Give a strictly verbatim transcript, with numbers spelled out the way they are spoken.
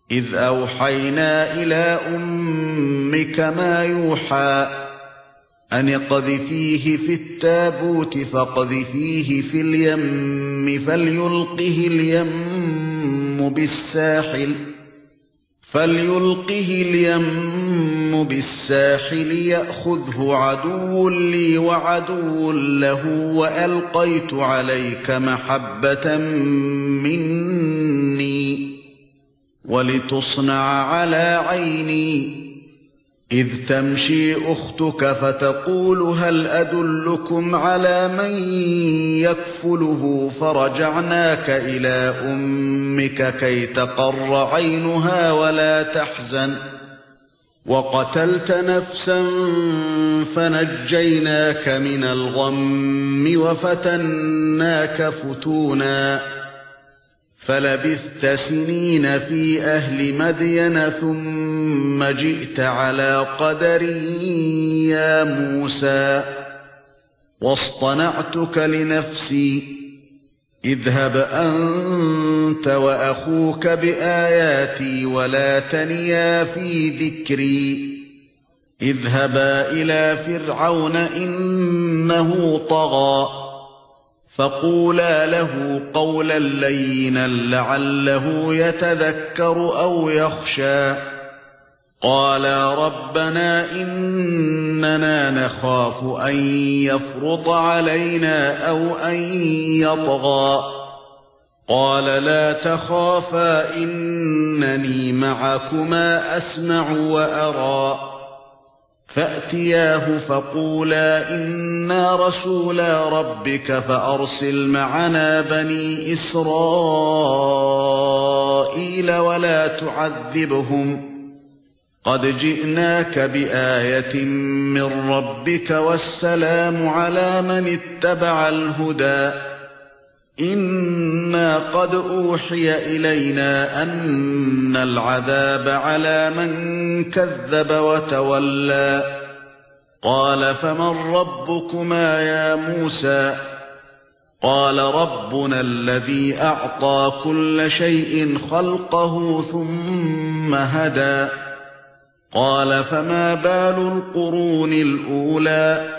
إذ أوحينا إلى أمك ما يوحى أن اقذفيه في التابوت فاقذفيه في اليم فليلقه اليم بالساحل فليلقه اليم بالساحل يأخذه عدو لي وعدو له وألقيت عليك محبة مني ولتصنع على عيني إذ تمشي أختك فتقول هل أدلكم على من يكفله فرجعناك إلى أمك كي تقر عينها ولا تحزن وقتلت نفسا فنجيناك من الغم وفتناك فتونا فلبثت سنين في أهل مدين ثم جئت على قدر يا موسى واصطنعتك لنفسي اذهب أنت وأخوك بآياتي ولا تنيا في ذكري اذهبا إلى فرعون إنه طغى فقولا له قولا لينا لعله يتذكر أو يخشى قالا ربنا إننا نخاف أن يفرط علينا أو أن يطغى قال لا تخافا إنني معكما أسمع وأرى فأتياه فقولا إنا رسولا ربك فأرسل معنا بني إسرائيل ولا تعذبهم قد جئناك بآية من ربك والسلام على من اتبع الهدى إنا قد أوحي إلينا أن العذاب على من كذب وتولى قال فمن ربكما يا موسى قال ربنا الذي أعطى كل شيء خلقه ثم هدى قال فما بال القرون الأولى